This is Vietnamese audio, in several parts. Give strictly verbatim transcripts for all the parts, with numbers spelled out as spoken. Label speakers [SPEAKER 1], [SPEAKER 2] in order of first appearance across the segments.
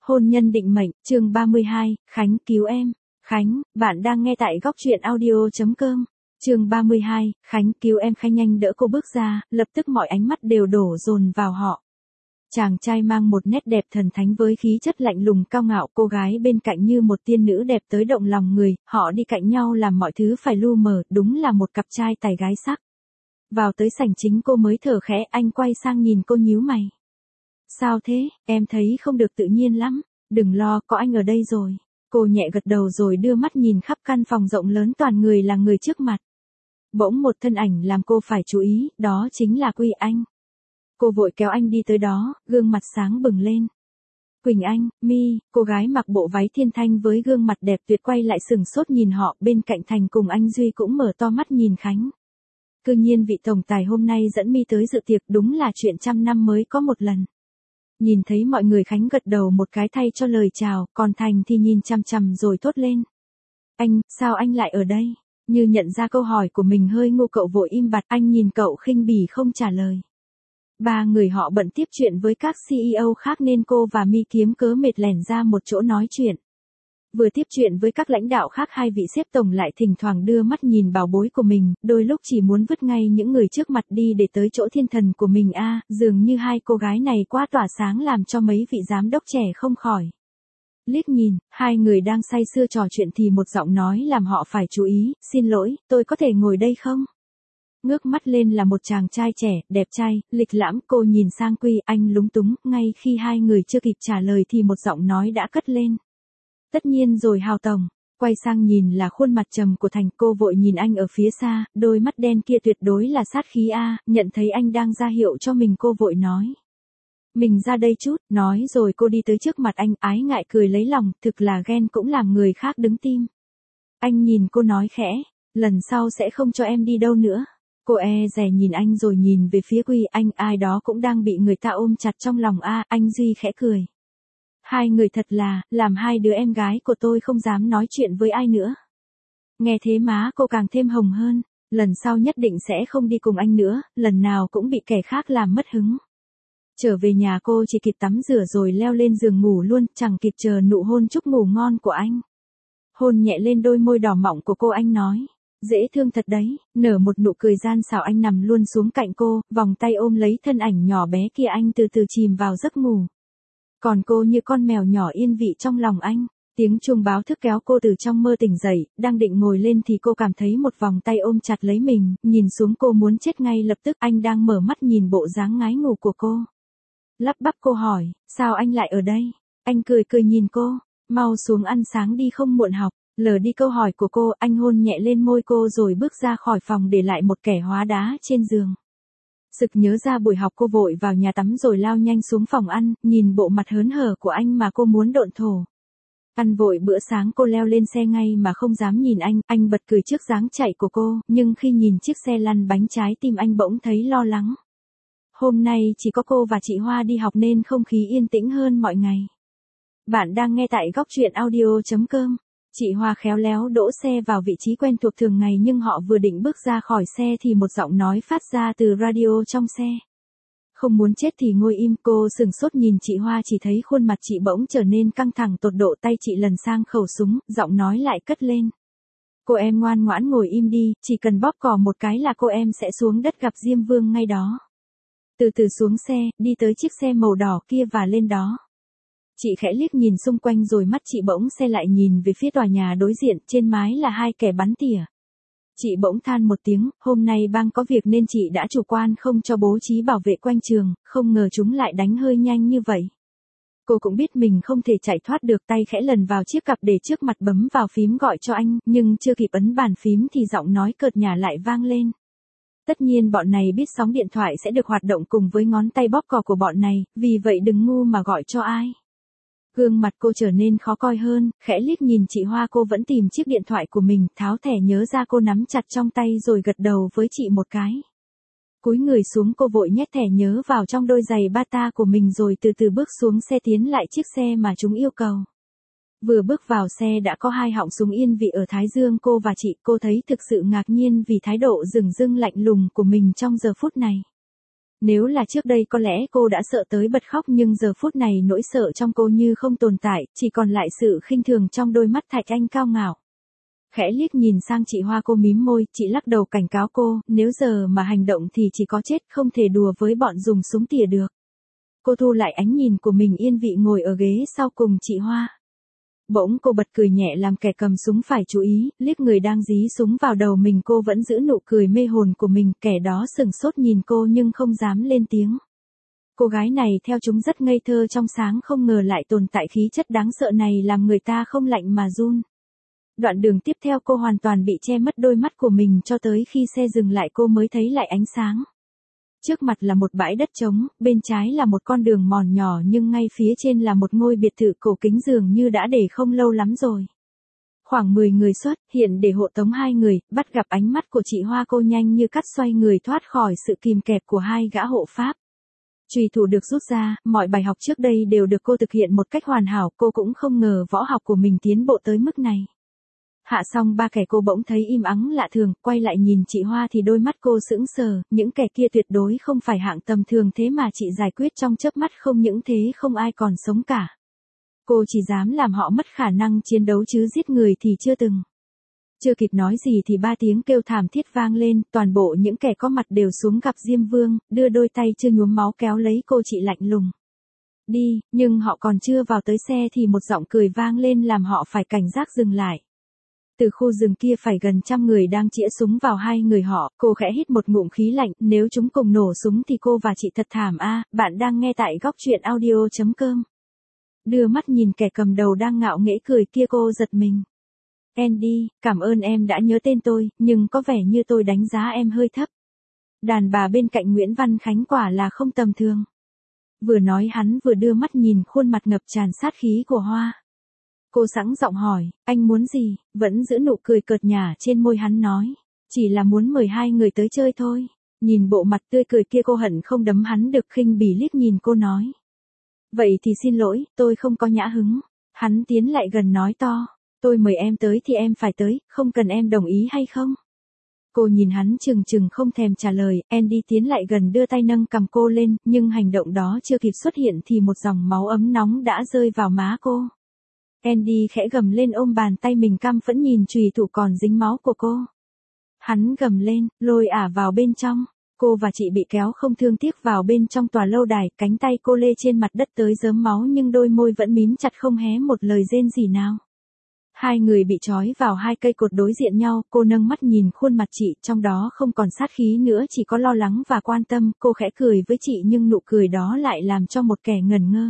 [SPEAKER 1] Hôn nhân định mệnh, chương ba mươi hai, Khánh cứu em. Khánh, bạn đang nghe tại góc truyện audio.com. Chương ba mươi hai, Khánh cứu em. Khánh nhanh đỡ cô bước ra, lập tức mọi ánh mắt đều đổ dồn vào họ. Chàng trai mang một nét đẹp thần thánh với khí chất lạnh lùng cao ngạo, cô gái bên cạnh như một tiên nữ đẹp tới động lòng người, họ đi cạnh nhau làm mọi thứ phải lu mờ, đúng là một cặp trai tài gái sắc. Vào tới sảnh chính cô mới thở khẽ, anh quay sang nhìn cô nhíu mày. Sao thế, em thấy không được tự nhiên lắm, đừng lo, có anh ở đây rồi. Cô nhẹ gật đầu rồi đưa mắt nhìn khắp căn phòng rộng lớn toàn người là người trước mặt. Bỗng một thân ảnh làm cô phải chú ý, đó chính là Quy Anh. Cô vội kéo anh đi tới đó, gương mặt sáng bừng lên. Quỳnh Anh, Mi, cô gái mặc bộ váy thiên thanh với gương mặt đẹp tuyệt quay lại sừng sốt nhìn họ, bên cạnh Thành cùng anh Duy cũng mở to mắt nhìn Khánh. Cư nhiên vị tổng tài hôm nay dẫn Mi tới dự tiệc, đúng là chuyện trăm năm mới có một lần. Nhìn thấy mọi người, Khánh gật đầu một cái thay cho lời chào, còn Thành thì nhìn chằm chằm rồi thốt lên. Anh, sao anh lại ở đây? Như nhận ra câu hỏi của mình hơi ngu, cậu vội im bặt, anh nhìn cậu khinh bỉ không trả lời. Ba người họ bận tiếp chuyện với các xê e ô khác nên cô và Mi kiếm cớ mệt lẻn ra một chỗ nói chuyện. Vừa tiếp chuyện với các lãnh đạo khác, hai vị sếp tổng lại thỉnh thoảng đưa mắt nhìn bảo bối của mình, đôi lúc chỉ muốn vứt ngay những người trước mặt đi để tới chỗ thiên thần của mình. A, à, dường như hai cô gái này quá tỏa sáng làm cho mấy vị giám đốc trẻ không khỏi liếc nhìn. Hai người đang say sưa trò chuyện thì một giọng nói làm họ phải chú ý. Xin lỗi, tôi có thể ngồi đây không? Ngước mắt lên là một chàng trai trẻ, đẹp trai, lịch lãm. Cô nhìn sang Quy Anh lúng túng, ngay khi hai người chưa kịp trả lời thì một giọng nói đã cất lên. Tất nhiên rồi Hào tổng. Quay sang nhìn là khuôn mặt trầm của Thành, cô vội nhìn anh ở phía xa, đôi mắt đen kia tuyệt đối là sát khí a. Nhận thấy anh đang ra hiệu cho mình, cô vội nói. Mình ra đây chút, nói rồi cô đi tới trước mặt anh, ái ngại cười lấy lòng, thực là ghen cũng làm người khác đứng tim. Anh nhìn cô nói khẽ, lần sau sẽ không cho em đi đâu nữa. Cô e dè nhìn anh rồi nhìn về phía Quy Anh, ai đó cũng đang bị người ta ôm chặt trong lòng a. À, anh Duy khẽ cười. Hai người thật là, làm hai đứa em gái của tôi không dám nói chuyện với ai nữa. Nghe thế má cô càng thêm hồng hơn, lần sau nhất định sẽ không đi cùng anh nữa, lần nào cũng bị kẻ khác làm mất hứng. Trở về nhà cô chỉ kịp tắm rửa rồi leo lên giường ngủ luôn, chẳng kịp chờ nụ hôn chúc ngủ ngon của anh. Hôn nhẹ lên đôi môi đỏ mọng của cô, anh nói. Dễ thương thật đấy, nở một nụ cười gian xảo. Anh nằm luôn xuống cạnh cô, vòng tay ôm lấy thân ảnh nhỏ bé kia, anh từ từ chìm vào giấc ngủ. Còn cô như con mèo nhỏ yên vị trong lòng anh. Tiếng chuông báo thức kéo cô từ trong mơ tỉnh dậy, đang định ngồi lên thì cô cảm thấy một vòng tay ôm chặt lấy mình, nhìn xuống cô muốn chết ngay lập tức. Anh đang mở mắt nhìn bộ dáng ngái ngủ của cô. Lắp bắp cô hỏi, sao anh lại ở đây? Anh cười cười nhìn cô, mau xuống ăn sáng đi không muộn học. Lờ đi câu hỏi của cô, anh hôn nhẹ lên môi cô rồi bước ra khỏi phòng để lại một kẻ hóa đá trên giường. Sực nhớ ra buổi học, cô vội vào nhà tắm rồi lao nhanh xuống phòng ăn, nhìn bộ mặt hớn hở của anh mà cô muốn độn thổ. Ăn vội bữa sáng cô leo lên xe ngay mà không dám nhìn anh, anh bật cười trước dáng chạy của cô, nhưng khi nhìn chiếc xe lăn bánh trái tim anh bỗng thấy lo lắng. Hôm nay chỉ có cô và chị Hoa đi học nên không khí yên tĩnh hơn mọi ngày. Bạn đang nghe tại góc truyện audio.com. Chị Hoa khéo léo đỗ xe vào vị trí quen thuộc thường ngày, nhưng họ vừa định bước ra khỏi xe thì một giọng nói phát ra từ radio trong xe. Không muốn chết thì ngồi im. Cô sừng sốt nhìn chị Hoa, chỉ thấy khuôn mặt chị bỗng trở nên căng thẳng tột độ, tay chị lần sang khẩu súng, giọng nói lại cất lên. Cô em ngoan ngoãn ngồi im đi, chỉ cần bóp cò một cái là cô em sẽ xuống đất gặp Diêm Vương ngay đó. Từ từ xuống xe, đi tới chiếc xe màu đỏ kia và lên đó. Chị khẽ liếc nhìn xung quanh rồi mắt chị bỗng xe lại nhìn về phía tòa nhà đối diện, trên mái là hai kẻ bắn tỉa. Chị bỗng than một tiếng, hôm nay bang có việc nên chị đã chủ quan không cho bố trí bảo vệ quanh trường, không ngờ chúng lại đánh hơi nhanh như vậy. Cô cũng biết mình không thể chạy thoát được, tay khẽ lần vào chiếc cặp để trước mặt bấm vào phím gọi cho anh, nhưng chưa kịp ấn bàn phím thì giọng nói cợt nhả lại vang lên. Tất nhiên bọn này biết sóng điện thoại sẽ được hoạt động cùng với ngón tay bóp cò của bọn này, vì vậy đừng ngu mà gọi cho ai. Gương mặt cô trở nên khó coi hơn, khẽ liếc nhìn chị Hoa, cô vẫn tìm chiếc điện thoại của mình, tháo thẻ nhớ ra cô nắm chặt trong tay rồi gật đầu với chị một cái. Cúi người xuống, cô vội nhét thẻ nhớ vào trong đôi giày bata của mình rồi từ từ bước xuống xe tiến lại chiếc xe mà chúng yêu cầu. Vừa bước vào xe đã có hai họng súng yên vị ở thái dương cô và chị, cô thấy thực sự ngạc nhiên vì thái độ dửng dưng lạnh lùng của mình trong giờ phút này. Nếu là trước đây có lẽ cô đã sợ tới bật khóc, nhưng giờ phút này nỗi sợ trong cô như không tồn tại, chỉ còn lại sự khinh thường trong đôi mắt Thạch Anh cao ngạo. Khẽ liếc nhìn sang chị Hoa, cô mím môi, chị lắc đầu cảnh cáo cô, nếu giờ mà hành động thì chỉ có chết, không thể đùa với bọn dùng súng tỉa được. Cô thu lại ánh nhìn của mình, yên vị ngồi ở ghế sau cùng chị Hoa. Bỗng cô bật cười nhẹ làm kẻ cầm súng phải chú ý, liếc người đang dí súng vào đầu mình, cô vẫn giữ nụ cười mê hồn của mình, kẻ đó sửng sốt nhìn cô nhưng không dám lên tiếng. Cô gái này theo chúng rất ngây thơ trong sáng, không ngờ lại tồn tại khí chất đáng sợ này làm người ta không lạnh mà run. Đoạn đường tiếp theo cô hoàn toàn bị che mất đôi mắt của mình, cho tới khi xe dừng lại cô mới thấy lại ánh sáng. Trước mặt là một bãi đất trống, bên trái là một con đường mòn nhỏ, nhưng ngay phía trên là một ngôi biệt thự cổ kính dường như đã để không lâu lắm rồi. Khoảng mười người xuất hiện để hộ tống hai người, bắt gặp ánh mắt của chị Hoa, cô nhanh như cắt xoay người thoát khỏi sự kìm kẹp của hai gã hộ pháp. Chùy thủ được rút ra, mọi bài học trước đây đều được cô thực hiện một cách hoàn hảo, cô cũng không ngờ võ học của mình tiến bộ tới mức này. Hạ xong ba kẻ cô bỗng thấy im ắng lạ thường, quay lại nhìn chị Hoa thì đôi mắt cô sững sờ, những kẻ kia tuyệt đối không phải hạng tầm thường, thế mà chị giải quyết trong chớp mắt, không những thế không ai còn sống cả. Cô chỉ dám làm họ mất khả năng chiến đấu chứ giết người thì chưa từng. Chưa kịp nói gì thì ba tiếng kêu thảm thiết vang lên, toàn bộ những kẻ có mặt đều xuống gặp Diêm Vương, đưa đôi tay chưa nhuốm máu kéo lấy cô, chị lạnh lùng. Đi, nhưng họ còn chưa vào tới xe thì một giọng cười vang lên làm họ phải cảnh giác dừng lại. Từ khu rừng kia phải gần trăm người đang chĩa súng vào hai người họ, cô khẽ hít một ngụm khí lạnh, nếu chúng cùng nổ súng thì cô và chị thật thảm a. À, bạn đang nghe tại góc truyện audio chấm com. Đưa mắt nhìn kẻ cầm đầu đang ngạo nghễ cười kia, cô giật mình. Andy, cảm ơn em đã nhớ tên tôi, nhưng có vẻ như tôi đánh giá em hơi thấp. Đàn bà bên cạnh Nguyễn Văn Khánh quả là không tầm thường. Vừa nói hắn vừa đưa mắt nhìn khuôn mặt ngập tràn sát khí của Hoa. Cô sẵn giọng hỏi, anh muốn gì, vẫn giữ nụ cười cợt nhả trên môi, hắn nói. Chỉ là muốn mời hai người tới chơi thôi. Nhìn bộ mặt tươi cười kia cô hận không đấm hắn được, khinh bỉ liếc nhìn cô nói. Vậy thì xin lỗi, tôi không có nhã hứng. Hắn tiến lại gần nói to. Tôi mời em tới thì em phải tới, không cần em đồng ý hay không? Cô nhìn hắn chừng chừng không thèm trả lời, Andy tiến lại gần đưa tay nâng cằm cô lên, nhưng hành động đó chưa kịp xuất hiện thì một dòng máu ấm nóng đã rơi vào má cô. Andy khẽ gầm lên ôm bàn tay mình, căm phẫn nhìn chùy thủ còn dính máu của cô. Hắn gầm lên, lôi ả vào bên trong. Cô và chị bị kéo không thương tiếc vào bên trong tòa lâu đài, cánh tay cô lê trên mặt đất tới rớm máu nhưng đôi môi vẫn mím chặt không hé một lời rên gì nào. Hai người bị trói vào hai cây cột đối diện nhau, cô nâng mắt nhìn khuôn mặt chị, trong đó không còn sát khí nữa, chỉ có lo lắng và quan tâm, cô khẽ cười với chị nhưng nụ cười đó lại làm cho một kẻ ngẩn ngơ.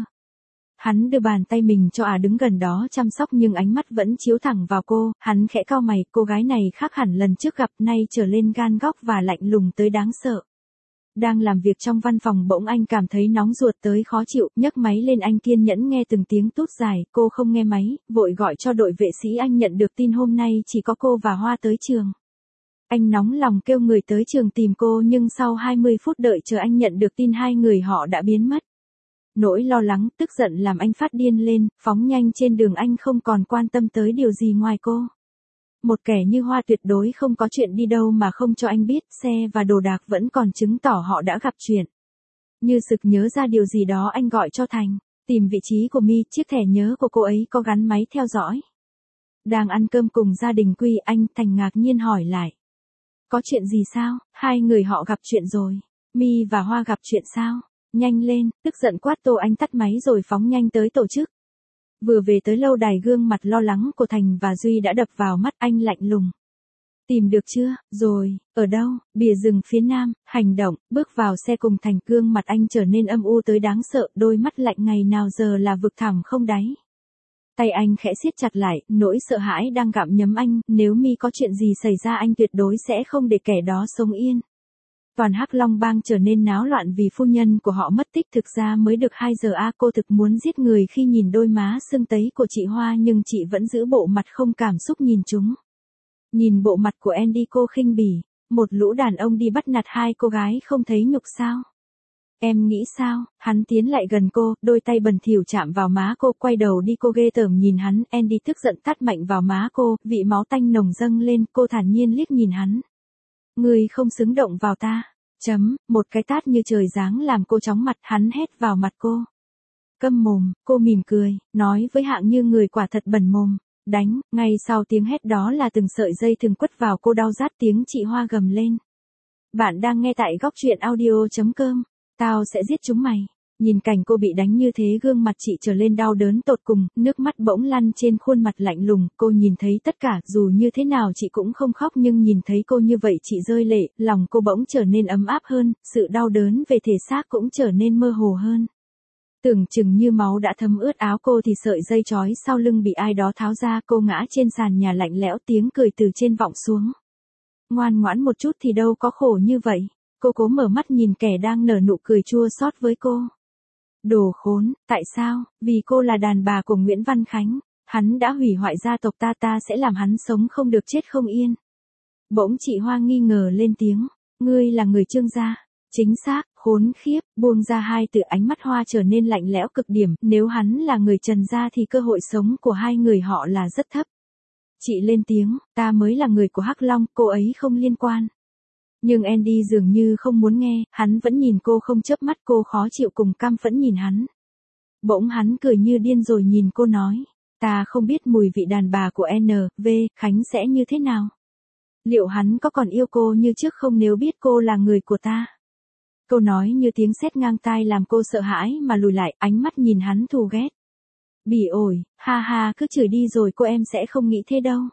[SPEAKER 1] Hắn đưa bàn tay mình cho ả đứng gần đó chăm sóc nhưng ánh mắt vẫn chiếu thẳng vào cô, hắn khẽ cau mày, cô gái này khác hẳn lần trước gặp, nay trở lên gan góc và lạnh lùng tới đáng sợ. Đang làm việc trong văn phòng bỗng anh cảm thấy nóng ruột tới khó chịu, nhấc máy lên, anh kiên nhẫn nghe từng tiếng tút dài, cô không nghe máy, vội gọi cho đội vệ sĩ. Anh nhận được tin hôm nay chỉ có cô và Hoa tới trường. Anh nóng lòng kêu người tới trường tìm cô nhưng sau hai mươi phút đợi chờ anh nhận được tin hai người họ đã biến mất. Nỗi lo lắng, tức giận làm anh phát điên lên, phóng nhanh trên đường, anh không còn quan tâm tới điều gì ngoài cô. Một kẻ như Hoa tuyệt đối không có chuyện đi đâu mà không cho anh biết, xe và đồ đạc vẫn còn chứng tỏ họ đã gặp chuyện. Như sực nhớ ra điều gì đó anh gọi cho Thành, tìm vị trí của My, chiếc thẻ nhớ của cô ấy có gắn máy theo dõi. Đang ăn cơm cùng gia đình Quy, anh Thành ngạc nhiên hỏi lại. Có chuyện gì sao, hai người họ gặp chuyện rồi, My và Hoa gặp chuyện sao? Nhanh lên, tức giận quát Tô, anh tắt máy rồi phóng nhanh tới tổ chức. Vừa về tới lâu đài, gương mặt lo lắng của Thành và Duy đã đập vào mắt, anh lạnh lùng. Tìm được chưa, rồi, ở đâu, bìa rừng phía nam, hành động, bước vào xe cùng Thành, gương mặt anh trở nên âm u tới đáng sợ, đôi mắt lạnh ngày nào giờ là vực thẳm không đáy. Tay anh khẽ siết chặt lại, nỗi sợ hãi đang gặm nhấm anh, nếu My có chuyện gì xảy ra anh tuyệt đối sẽ không để kẻ đó sống yên. Toàn Hắc Long Bang trở nên náo loạn vì phu nhân của họ mất tích, thực ra mới được hai giờ a. À, cô thực muốn giết người khi nhìn đôi má sưng tấy của chị Hoa nhưng chị vẫn giữ bộ mặt không cảm xúc nhìn chúng. Nhìn bộ mặt của Andy cô khinh bỉ, một lũ đàn ông đi bắt nạt hai cô gái không thấy nhục sao? Em nghĩ sao? Hắn tiến lại gần cô, đôi tay bẩn thỉu chạm vào má cô, quay đầu đi, cô ghê tởm nhìn hắn. Andy tức giận tát mạnh vào má cô, vị máu tanh nồng dâng lên, cô thản nhiên liếc nhìn hắn. Người không xứng động vào ta. Chấm, một cái tát như trời giáng làm cô chóng mặt, hắn hét vào mặt cô. Câm mồm, cô mỉm cười, nói với Hạng Như người quả thật bẩn mồm. Đánh, ngay sau tiếng hét đó là từng sợi dây thường quất vào cô đau rát, tiếng chị Hoa gầm lên. Bạn đang nghe tại góc truyện audio.com. Tao sẽ giết chúng mày. Nhìn cảnh cô bị đánh như thế, gương mặt chị trở lên đau đớn tột cùng, nước mắt bỗng lăn trên khuôn mặt lạnh lùng, cô nhìn thấy tất cả, dù như thế nào chị cũng không khóc, nhưng nhìn thấy cô như vậy chị rơi lệ, lòng cô bỗng trở nên ấm áp hơn, sự đau đớn về thể xác cũng trở nên mơ hồ hơn. Tưởng chừng như máu đã thấm ướt áo cô thì sợi dây trói sau lưng bị ai đó tháo ra, cô ngã trên sàn nhà lạnh lẽo, tiếng cười từ trên vọng xuống. Ngoan ngoãn một chút thì đâu có khổ như vậy. Cô cố mở mắt nhìn kẻ đang nở nụ cười chua xót với cô. Đồ khốn, tại sao? Vì cô là đàn bà của Nguyễn Văn Khánh. Hắn đã hủy hoại gia tộc ta, ta sẽ làm hắn sống không được chết không yên. Bỗng chị Hoa nghi ngờ lên tiếng. Ngươi là người Trương gia. Chính xác, khốn khiếp, buông ra hai từ, ánh mắt Hoa trở nên lạnh lẽo cực điểm, nếu hắn là người Trần gia thì cơ hội sống của hai người họ là rất thấp. Chị lên tiếng, ta mới là người của Hắc Long, cô ấy không liên quan. Nhưng Andy dường như không muốn nghe, hắn vẫn nhìn cô không chớp mắt, cô khó chịu cùng căm phẫn nhìn hắn. Bỗng hắn cười như điên rồi nhìn cô nói, ta không biết mùi vị đàn bà của en vê Khánh sẽ như thế nào. Liệu hắn có còn yêu cô như trước không nếu biết cô là người của ta? Câu nói như tiếng sét ngang tai làm cô sợ hãi mà lùi lại, ánh mắt nhìn hắn thù ghét. Bỉ ổi, ha ha, cứ chửi đi rồi cô, em sẽ không nghĩ thế đâu.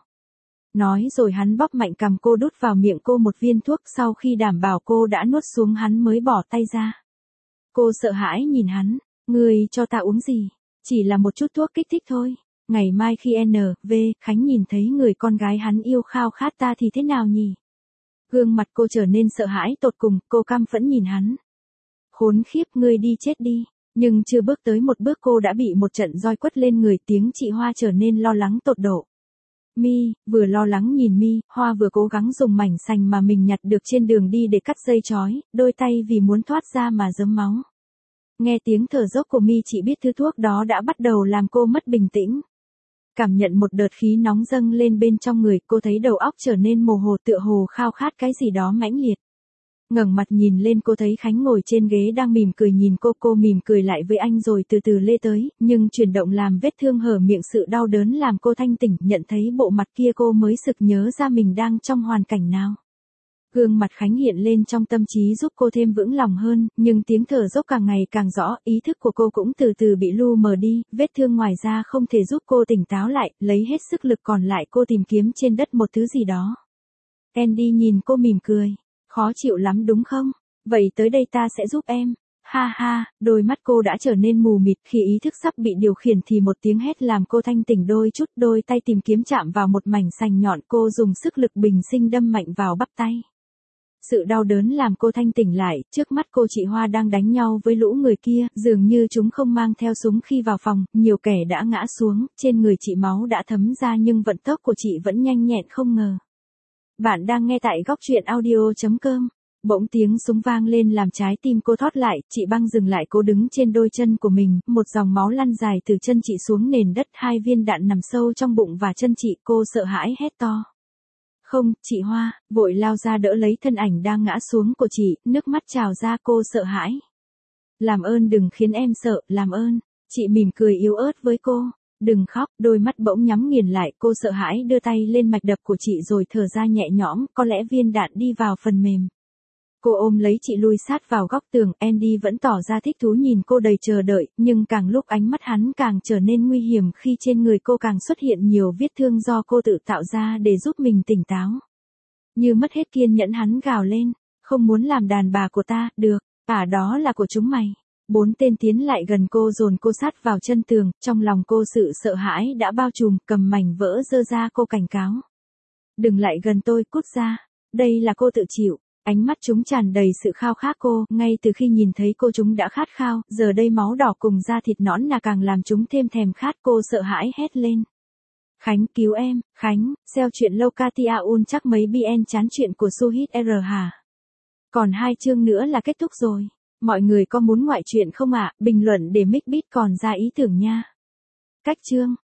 [SPEAKER 1] Nói rồi hắn bóp mạnh cằm cô, đút vào miệng cô một viên thuốc, sau khi đảm bảo cô đã nuốt xuống hắn mới bỏ tay ra. Cô sợ hãi nhìn hắn, ngươi cho ta uống gì? Chỉ là một chút thuốc kích thích thôi. Ngày mai khi en vê Khánh nhìn thấy người con gái hắn yêu khao khát ta thì thế nào nhỉ? Gương mặt cô trở nên sợ hãi tột cùng, cô căm phẫn nhìn hắn. Khốn khiếp, ngươi đi chết đi. Nhưng chưa bước tới một bước cô đã bị một trận roi quất lên người, tiếng chị Hoa trở nên lo lắng tột độ. Mi, vừa lo lắng nhìn Mi, Hoa vừa cố gắng dùng mảnh sành mà mình nhặt được trên đường đi để cắt dây trói, đôi tay vì muốn thoát ra mà rớm máu. Nghe tiếng thở dốc của Mi, chị biết thứ thuốc đó đã bắt đầu làm cô mất bình tĩnh. Cảm nhận một đợt khí nóng dâng lên bên trong người, cô thấy đầu óc trở nên mồ hồ, tựa hồ khao khát cái gì đó mãnh liệt. Ngẩng mặt nhìn lên, cô thấy Khánh ngồi trên ghế đang mỉm cười nhìn cô, cô mỉm cười lại với anh rồi từ từ lê tới, nhưng chuyển động làm vết thương hở miệng, sự đau đớn làm cô thanh tỉnh, nhận thấy bộ mặt kia cô mới sực nhớ ra mình đang trong hoàn cảnh nào. Gương mặt Khánh hiện lên trong tâm trí giúp cô thêm vững lòng hơn, nhưng tiếng thở dốc càng ngày càng rõ, ý thức của cô cũng từ từ bị lu mờ đi, vết thương ngoài ra không thể giúp cô tỉnh táo lại, lấy hết sức lực còn lại cô tìm kiếm trên đất một thứ gì đó. Andy nhìn cô mỉm cười. Khó chịu lắm đúng không? Vậy tới đây ta sẽ giúp em. Ha ha, đôi mắt cô đã trở nên mù mịt, khi ý thức sắp bị điều khiển thì một tiếng hét làm cô thanh tỉnh đôi chút, đôi tay tìm kiếm chạm vào một mảnh sành nhọn, cô dùng sức lực bình sinh đâm mạnh vào bắp tay. Sự đau đớn làm cô thanh tỉnh lại, trước mắt cô chị Hoa đang đánh nhau với lũ người kia, dường như chúng không mang theo súng khi vào phòng, nhiều kẻ đã ngã xuống, trên người chị máu đã thấm ra nhưng vận tốc của chị vẫn nhanh nhẹn không ngờ. Bạn đang nghe tại góc truyện audio.com. Bỗng tiếng súng vang lên làm trái tim cô thót lại, chị băng dừng lại, cố đứng trên đôi chân của mình, một dòng máu lăn dài từ chân chị xuống nền đất, hai viên đạn nằm sâu trong bụng và chân chị, cô sợ hãi hét to. Không, chị Hoa, vội lao ra đỡ lấy thân ảnh đang ngã xuống của chị, nước mắt trào ra, cô sợ hãi. Làm ơn đừng khiến em sợ, làm ơn. Chị mỉm cười yếu ớt với cô. Đừng khóc, đôi mắt bỗng nhắm nghiền lại, cô sợ hãi đưa tay lên mạch đập của chị rồi thở ra nhẹ nhõm, có lẽ viên đạn đi vào phần mềm. Cô ôm lấy chị lùi sát vào góc tường, Andy vẫn tỏ ra thích thú nhìn cô đầy chờ đợi, nhưng càng lúc ánh mắt hắn càng trở nên nguy hiểm khi trên người cô càng xuất hiện nhiều vết thương do cô tự tạo ra để giúp mình tỉnh táo. Như mất hết kiên nhẫn hắn gào lên, không muốn làm đàn bà của ta, được, à đó là của chúng mày. Bốn tên tiến lại gần cô dồn cô sát vào chân tường, trong lòng cô sự sợ hãi đã bao trùm, cầm mảnh vỡ dơ ra cô cảnh cáo. Đừng lại gần tôi, cút ra. Đây là cô tự chịu. Ánh mắt chúng tràn đầy sự khao khát cô, ngay từ khi nhìn thấy cô chúng đã khát khao, giờ đây máu đỏ cùng da thịt nõn nà càng làm chúng thêm thèm khát, cô sợ hãi hét lên. Khánh cứu em, Khánh, xeo chuyện lâu Katia un chắc mấy bn chán chuyện của Suhit R hả? Còn hai chương nữa là kết thúc rồi. Mọi người có muốn ngoại truyện không ạ? À? Bình luận để Mixbit còn ra ý tưởng nha. Cách chương